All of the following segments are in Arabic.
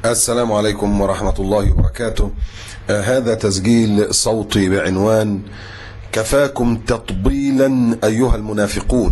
السلام عليكم ورحمة الله وبركاته. هذا تسجيل صوتي بعنوان كفاكم تطبيلا أيها المنافقون.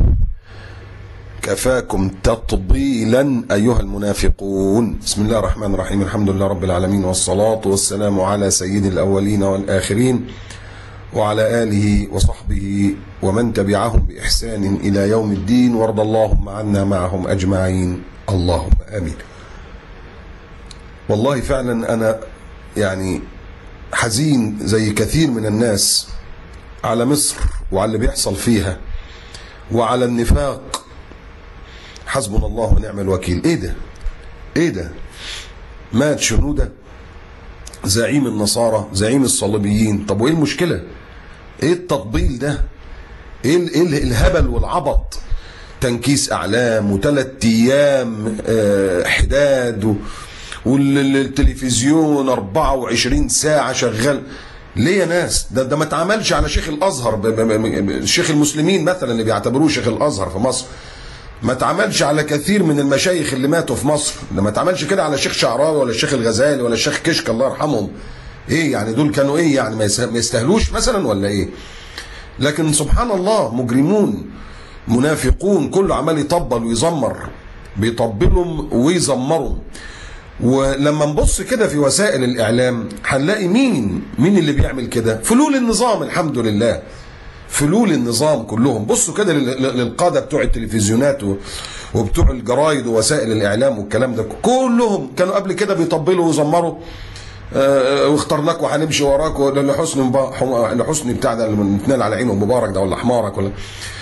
كفاكم تطبيلا أيها المنافقون. بسم الله الرحمن الرحيم. الحمد لله رب العالمين، والصلاة والسلام على سيد الأولين والآخرين وعلى آله وصحبه ومن تبعهم بإحسان إلى يوم الدين، وارض اللهم عنا معهم أجمعين، اللهم آمين. والله فعلا أنا يعني حزين زي كثير من الناس على مصر وعلى اللي بيحصل فيها وعلى النفاق. حسبنا الله ونعم الوكيل. ايه ده مات شنودة زعيم النصارى، زعيم الصليبيين. طب وايه المشكلة؟ ايه التطبيل ده؟ ايه الهبل والعبط؟ تنكيس اعلام و3 ايام حداد والتلفزيون 24 ساعة شغال. ليه يا ناس؟ ده ما اتعملش على شيخ الازهر، شيخ المسلمين مثلا اللي بيعتبروه شيخ الازهر في مصر. ما اتعملش على كثير من المشايخ اللي ماتوا في مصر. ده ما اتعملش كده على الشيخ شعراوي ولا الشيخ الغزالي ولا الشيخ كشك الله يرحمهم. ايه يعني دول كانوا ايه يعني؟ ما يستاهلوش مثلا ولا ايه؟ لكن سبحان الله، مجرمون منافقون، كله عمال يطبل ويزمر، بيطبلهم ويزمرهم. ولما نبص كده في وسائل الاعلام هنلاقي مين اللي بيعمل كده؟ فلول النظام. الحمد لله، فلول النظام كلهم. بصوا كده للقاده بتوع التلفزيونات وبتوع الجرايد ووسائل الاعلام والكلام ده، كلهم كانوا قبل كده بيطبلوا ويزمروا. واخترناك وهنمشي وراك لحسن بتاع ده اللي بنتنال على عينه مبارك ده، ولا حمارك ولا.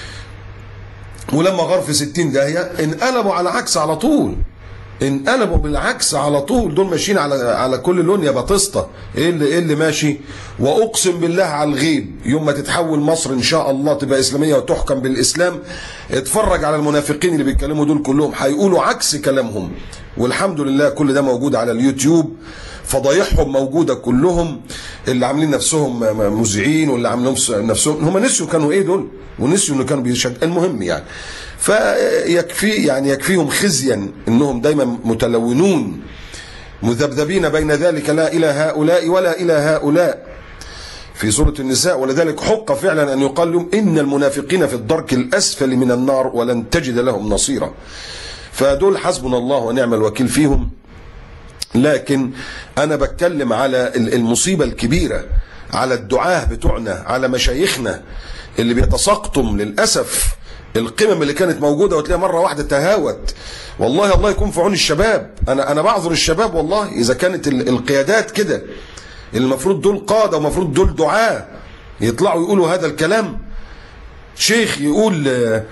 ولما غار في 60 داهيه انقلبوا على عكس على طول. انقلبوا بالعكس على طول. دول ماشيين على كل لون يا بطسطه. ايه اللي ماشي؟ واقسم بالله على الغيب، يوم ما تتحول مصر ان شاء الله تبقى اسلاميه وتحكم بالاسلام، اتفرج على المنافقين اللي بيتكلموا دول كلهم هيقولوا عكس كلامهم. والحمد لله كل ده موجود على اليوتيوب، فضايحهم موجوده كلهم، اللي عاملين نفسهم مذيعين واللي عاملين نفسهم هم نسيوا كانوا ايه دول، ونسيوا انه كانوا المهم يعني. يكفيهم خزيا انهم دايما متلونون مذبذبين بين ذلك، لا الى هؤلاء ولا الى هؤلاء في سورة النساء. ولذلك حق فعلا ان يقال لهم ان المنافقين في الدرك الاسفل من النار ولن تجد لهم نصيرا. فدول حسبنا الله ونعم الوكيل فيهم. لكن انا بتكلم على المصيبة الكبيرة، على الدعاة بتوعنا، على مشايخنا اللي بيتساقطوا للأسف القمم اللي كانت موجودة وتلاقيها مرة واحدة تهاوت. والله الله يكون في عون الشباب. أنا بعذر الشباب والله إذا كانت القيادات كده. المفروض دول قادة ومفروض دول دعاة يطلعوا يقولوا هذا الكلام. شيخ يقول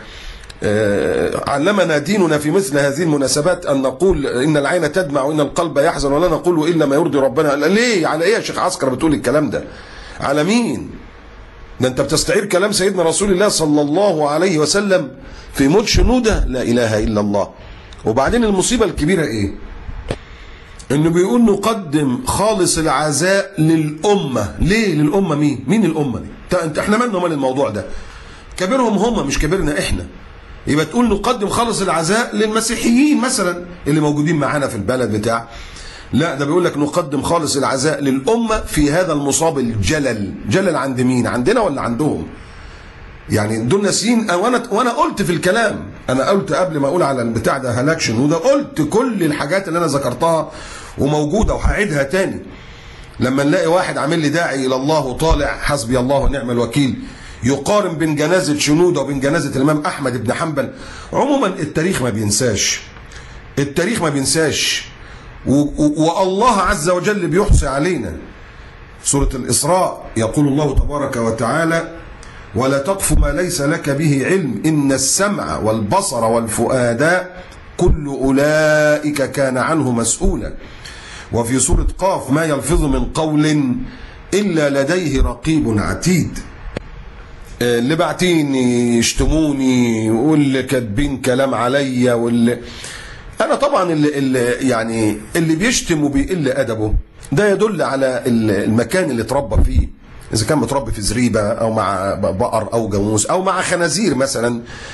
علمنا ديننا في مثل هذه المناسبات أن نقول إن العين تدمع وإن القلب يحزن ولا نقول إلا ما يرضي ربنا. ليه؟ على إيه يا شيخ عسكر بتقول الكلام ده؟ على مين؟ ده أنت بتستعير كلام سيدنا رسول الله صلى الله عليه وسلم في موت شنودة. لا إله إلا الله. وبعدين المصيبة الكبيرة إيه؟ إنه بيقول نقدم خالص العزاء للأمة. ليه للأمة؟ مين الأمة دي؟ إحنا مالنا مال الموضوع ده؟ كبيرهم هم مش كبيرنا إحنا. يبقى تقول نقدم خالص العزاء للمسيحيين مثلا اللي موجودين معانا في البلد بتاع. لا، ده بيقول لك نقدم خالص العزاء للأمة في هذا المصاب الجلل. جلل عند مين؟ عندنا ولا عندهم؟ يعني دول ناسيين. وانا قلت في الكلام، انا قلت قبل ما اقول على البتاع ده هلاك شنودة، قلت كل الحاجات اللي انا ذكرتها وموجودة وهعيدها تاني. لما نلاقي واحد عامل لي داعي الى الله وطالع حسبي الله ونعم الوكيل يقارن بين جنازة شنودة وبين جنازة الإمام أحمد بن حنبل. عموما التاريخ ما بينساش، التاريخ ما بينساش، والله عز وجل بيحصي علينا. سورة الإسراء يقول الله تبارك وتعالى ولا تقف ما ليس لك به علم إن السمع والبصر والفؤاد كل أولئك كان عنه مسؤولا. وفي سورة قاف ما يلفظ من قول إلا لديه رقيب عتيد. اللي باعتيني يشتموني واللي كاتبين كلام عليا انا طبعا اللي بيشتم وبيقل ادبه ده يدل على المكان اللي اتربى فيه. اذا كان متربي في زريبه او مع بقر او جاموس او مع خنازير مثلا،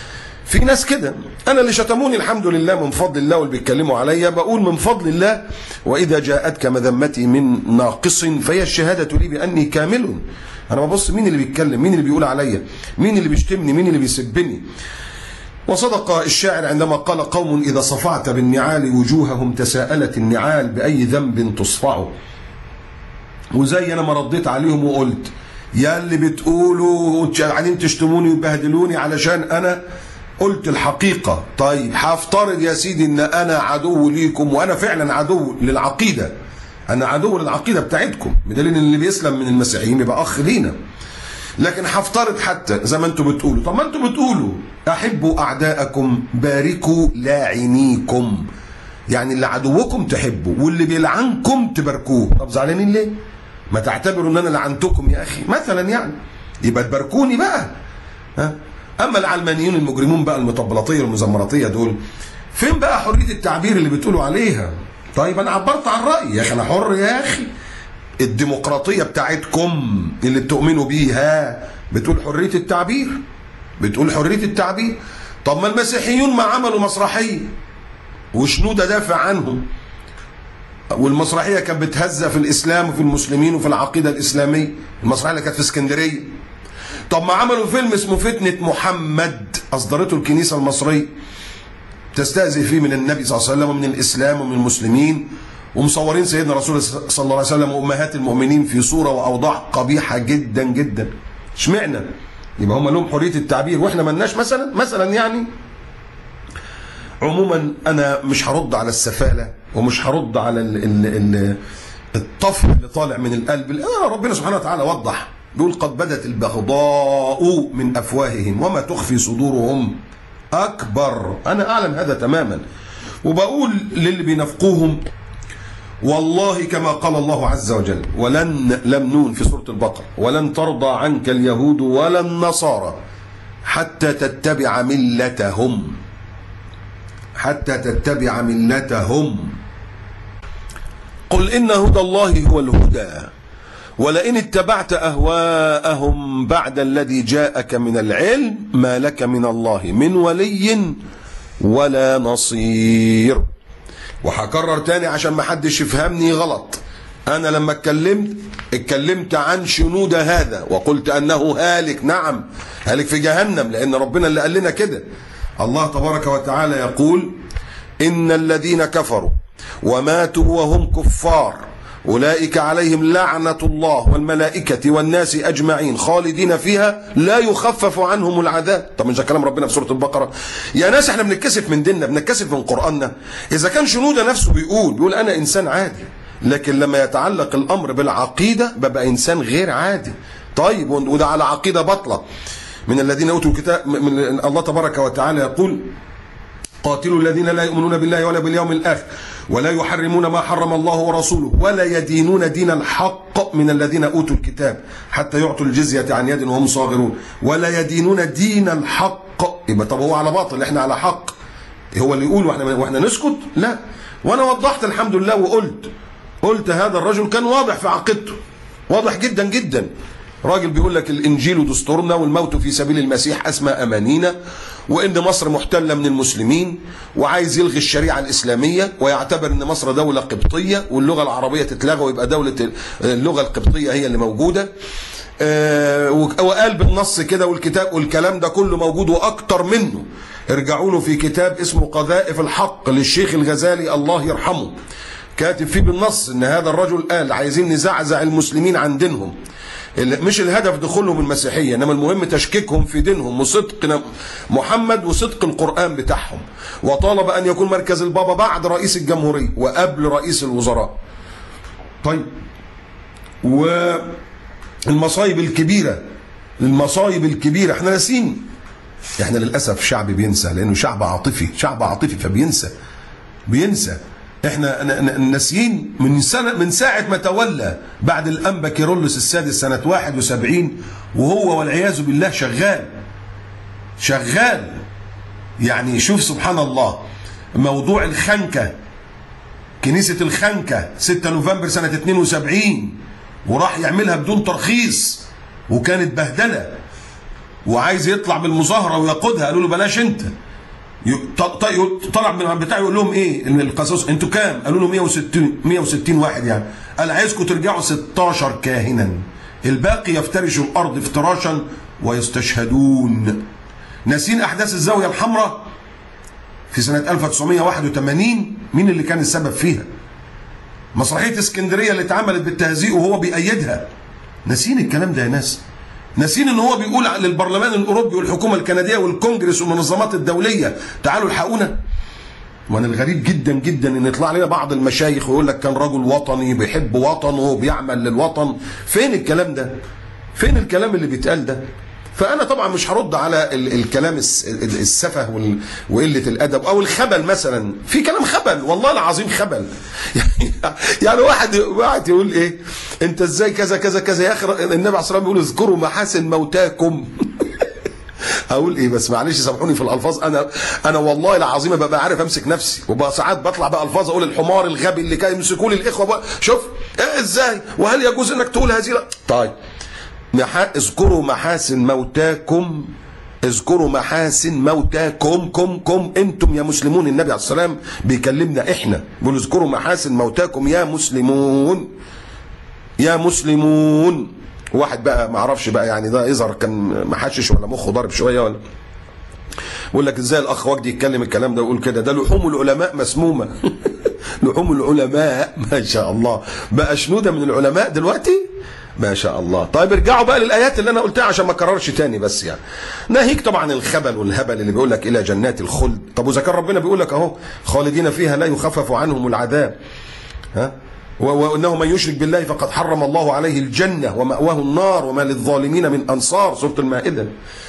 في ناس كده. انا اللي شتموني الحمد لله من فضل الله، واللي بيتكلموا عليا بقول من فضل الله: واذا جاءتك مذمتي من ناقص فهي الشهاده لي باني كامل. انا ببص مين اللي بيتكلم، مين اللي بيقول عليا، مين اللي بيشتمني، مين اللي بيسبني. وصدق الشاعر عندما قال: قوم اذا صفعت بالنعال وجوههم تساءلت النعال باي ذنب تصفع. وزي انا ما رديت عليهم وقلت: يا اللي بتقولوا قاعدين تشتموني ويبهدلوني علشان انا قلت الحقيقة. طيب هفترض يا سيدي ان انا عدو ليكم، وانا فعلا عدو للعقيدة، انا عدو للعقيدة بتاعتكم، بدليل ان اللي بيسلم من المسيحيين يبقى اخ لينا. لكن هفترض حتى زي ما انتم بتقولوا. طب ما انتم بتقولوا: احبوا اعداءكم باركوا لاعنيكم، يعني اللي عدوكم تحبوا واللي بيلعنكم تباركوه. طب زعلانين ليه؟ ما تعتبروا ان انا لعنتكم يا اخي مثلا، يعني يبقى تباركوني بقى. ها؟ اما العلمانيون المجرمون بقى المطبلطيه والمزمرطيه دول، فين بقى حريه التعبير اللي بتقولوا عليها؟ طيب انا عبرت عن رايي يا اخي، انا حر يا اخي. الديمقراطيه بتاعتكم اللي بتؤمنوا بيها بتقول حريه التعبير، بتقول حريه التعبير. طب ما المسيحيون ما عملوا مسرحيه وشنودة دافع عنهم، والمسرحيه كانت بتهزأ في الاسلام وفي المسلمين وفي العقيده الاسلاميه، المسرحيه اللي كانت في اسكندريه. طب ما عملوا فيلم اسمه فتنة محمد اصدرته الكنيسه المصريه، تستهزئ فيه من النبي صلى الله عليه وسلم ومن الاسلام ومن المسلمين، ومصورين سيدنا رسول صلى الله عليه وسلم وامهات المؤمنين في صوره واوضاع قبيحه جدا جدا. اشمعنى؟ يبقى هم لهم حريه التعبير واحنا مالناش مثلا يعني. عموما انا مش هرد على السفاله، ومش هرد على الطفل اللي طالع من القلب. ربنا سبحانه وتعالى وضح، بيقول: قد بدت البغضاء من افواههم وما تخفي صدورهم اكبر. انا اعلم هذا تماما، وبقول للي بينافقوهم: والله كما قال الله عز وجل: ولن لم نون في سورة البقرة، ولن ترضى عنك اليهود ولا النصارى حتى تتبع ملتهم، حتى تتبع ملتهم. قل إن هدى الله هو الهدى ولئن اتبعت أهواءهم بعد الذي جاءك من العلم ما لك من الله من ولي ولا نصير. وهكرر تاني عشان ما حدش يفهمني غلط، انا لما اتكلمت عن شنود هذا وقلت انه هالك، نعم هالك في جهنم، لان ربنا اللي قال لنا كده. الله تبارك وتعالى يقول: ان الذين كفروا وماتوا وهم كفار اولئك عليهم لعنة الله والملائكة والناس اجمعين خالدين فيها لا يخفف عنهم العذاب. طب مش ده كلام ربنا في سورة البقرة؟ يا ناس احنا بنتكسف من ديننا، بنتكسف من قرآننا. اذا كان شنودة نفسه بيقول انا انسان عادي، لكن لما يتعلق الامر بالعقيدة ببقى انسان غير عادي. طيب وده على عقيدة باطلة. من الذين اوتوا الكتاب، من الله تبارك وتعالى يقول: قاتلوا الذين لا يؤمنون بالله ولا باليوم الآخر ولا يحرمون ما حرم الله ورسوله ولا يدينون دين الحق من الذين أوتوا الكتاب حتى يعطوا الجزية عن يد وهم صاغرون. ولا يدينون دين الحق. يبقى طب هو على باطل، احنا على حق. هو اللي يقول واحنا نسكت؟ لا. وانا وضحت الحمد لله وقلت هذا الرجل كان واضح في عقيدته، واضح جدا جدا. راجل بيقول لك الانجيل دستورنا والموت في سبيل المسيح اسمى امانينا، وان مصر محتله من المسلمين، وعايز يلغي الشريعه الاسلاميه ويعتبر ان مصر دوله قبطيه واللغه العربيه تتلغى ويبقى دوله اللغه القبطيه هي اللي موجوده. وقال بالنص كده، والكتاب والكلام ده كله موجود واكتر منه. ارجعوا له في كتاب اسمه قذائف الحق للشيخ الغزالي الله يرحمه، كاتب فيه بالنص ان هذا الرجل قال عايزين نزعزع المسلمين عن دينهم، مش الهدف دخولهم المسيحية، انما المهم تشكيكهم في دينهم وصدق محمد وصدق القرآن بتاعهم. وطالب ان يكون مركز البابا بعد رئيس الجمهورية وقبل رئيس الوزراء. طيب والمصايب الكبيرة احنا ناسين. احنا للأسف شعب بينسى، لانه شعب عاطفي فبينسى. احنا ناسيين من ساعة ما تولى بعد الأنبا كيرلس السادس سنة 71، وهو والعياذ بالله شغال. يعني شوف سبحان الله، موضوع الخنكة، كنيسة الخنكة 6 نوفمبر سنة 72، وراح يعملها بدون ترخيص، وكانت بهدلة. وعايز يطلع بالمظاهره ويقودها، قالوا له بلاش انت. طلع من بتاعه يقول لهم ايه القصاص، انتوا كام؟ قالوا له 160 واحد يعني. قال عايزكم ترجعوا 16 كاهنا، الباقي يفترشوا الارض افتراشا ويستشهدون. ناسين احداث الزاويه الحمراء في سنه 1981 مين اللي كان السبب فيها؟ مسرحيه اسكندريه اللي اتعملت بالتهزيء وهو بيأيدها. ناسين الكلام ده يا ناس؟ ناسين ان هو بيقول للبرلمان الاوروبي والحكومه الكنديه والكونجرس والمنظمات الدوليه تعالوا الحقونا؟ وانا الغريب جدا جدا ان يطلع لنا بعض المشايخ ويقول لك كان رجل وطني بيحب وطنه وبيعمل للوطن. فين الكلام ده؟ فين الكلام اللي بيتقال ده؟ فانا طبعا مش هرد على الكلام السفه وقله الادب او الخبل. مثلا في كلام خبل والله العظيم خبل. يعني واحد يقول ايه انت ازاي كذا كذا كذا يا اخي، النبي عليه الصلاه والسلام بيقول اذكروا محاسن موتاكم. اقول ايه بس؟ معلش سامحوني في الالفاظ. انا والله العظيم ببقى عارف امسك نفسي، وبقى ساعات بطلع بالفاظ اقول الحمار الغبي اللي كان يمسكوا لي الاخوه بقى. شوف إيه ازاي، وهل يجوز انك تقول هذه؟ طيب اذكروا محاسن موتاكم، اذكروا محاسن موتاكم كم انتم يا مسلمون. النبي عليه الصلاه والسلام بيكلمنا احنا، بيقول اذكروا محاسن موتاكم يا مسلمون يا مسلمون. واحد بقى ما اعرفش بقى يعني ده يظهر كان محشش ولا مخه ضارب شويه ولا، بيقول لك ازاي الاخ وجدي يتكلم الكلام ده ويقول كده؟ ده لحوم العلماء مسمومه. لحوم العلماء ما شاء الله بقى شنوده من العلماء دلوقتي ما شاء الله. طيب ارجعوا بقى للايات اللي انا قلتها عشان ما اكررش تاني. بس يعني ناهيك طبعا الخبل والهبل اللي بيقول لك الى جنات الخلد. طب واذا كان ربنا بيقول لك اهو خالدين فيها لا يخفف عنهم العذاب، ها، وانه من يشرك بالله فقد حرم الله عليه الجنه ومأواه النار وما للظالمين من انصار، سوره المائده.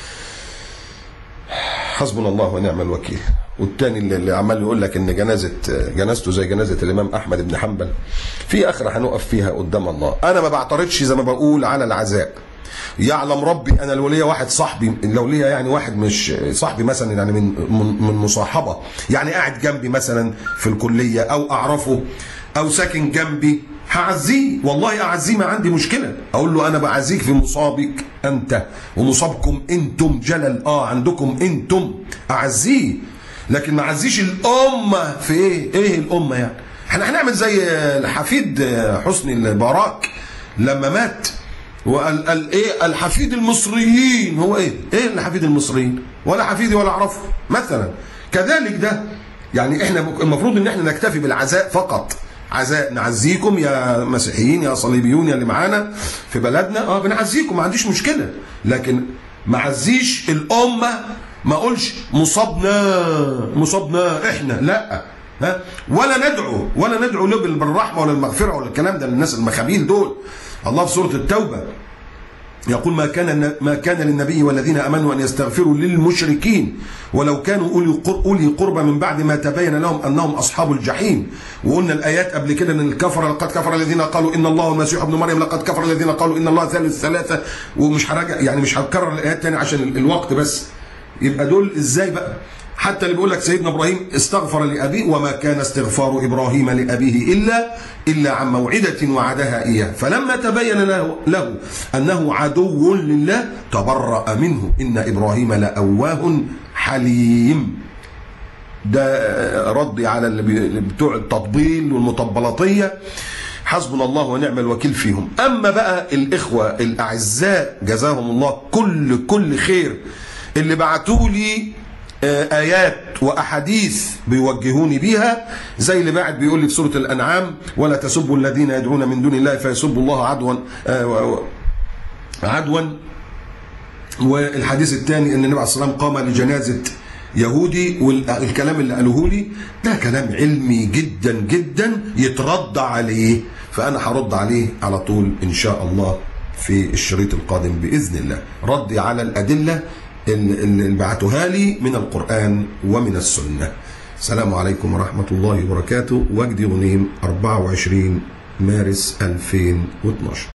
حسبنا الله ونعم الوكيل. والتاني اللي عمال يقول لك ان جنازته زي جنازه الامام احمد بن حنبل، في اخره هنقف فيها قدام الله. انا ما بعترضش زي ما بقول على العزاء. يعلم ربي انا لو ليا واحد صاحبي، لو ليا يعني واحد مش صاحبي مثلا يعني من مصاحبه، يعني قاعد جنبي مثلا في الكليه او اعرفه او ساكن جنبي، هعزيه والله اعزيه، ما عندي مشكله. اقول له انا بعزيك في مصابك انت ومصابكم انتم جلل عندكم انتم، اعزيه. لكن ما اعزيش الامه في ايه الامه يعني؟ احنا هنعمل زي الحفيد حسني البراك لما مات وقال ايه الحفيد المصريين. هو ايه الحفيد المصريين؟ ولا حفيدي ولا اعرفه مثلا. كذلك ده يعني احنا المفروض ان احنا نكتفي بالعزاء فقط. عزاء نعزيكم يا مسيحيين يا صليبيون يا اللي معانا في بلدنا، بنعزيكم ما عنديش مشكله. لكن ما عزيش الامه، ما اقولش مصابنا احنا، لا، ها، ولا ندعو له بالرحمه ولا المغفره ولا الكلام ده للناس المخابيل دول. الله في سوره التوبه يقول ما كان للنبي والذين امنوا ان يستغفروا للمشركين ولو كانوا اولي قربى من بعد ما تبين لهم انهم اصحاب الجحيم. وقلنا الايات قبل كده ان لقد كفر الذين قالوا ان الله المسيح ابن مريم، لقد كفر الذين قالوا ان الله ثالث ثلاثه. ومش هراجع يعني مش هكرر الايات تاني عشان الوقت بس. يبقى دول ازاي بقى؟ حتى اللي بيقول لك سيدنا ابراهيم استغفر لابيه وما كان استغفار ابراهيم لابيه الا عن موعده وعدها اياه فلما تبين له انه عدو لله تبرأ منه ان ابراهيم لأواه حليم. ده ردي على اللي بتوع التطبيل والمطبلطيه. حسبنا الله ونعم الوكيل فيهم. اما بقى الاخوه الاعزاء جزاهم الله كل خير اللي بعتوا لي آيات وأحاديث بيوجهوني بيها، زي اللي بعد بيقول لي في سورة الأنعام ولا تسبوا الذين يدعون من دون الله فيسبوا الله عدوا. والحديث الثاني أن النبي عليه الصلاة والسلام قام لجنازة يهودي، والكلام اللي قالوه لي ده كلام علمي جدا جدا يترد عليه، فأنا هرد عليه على طول إن شاء الله في الشريط القادم بإذن الله، ردي على الأدلة اللي بعتوها لي من القرآن ومن السنة. السلام عليكم ورحمة الله وبركاته. وجدي غنيم 24 مارس 2012.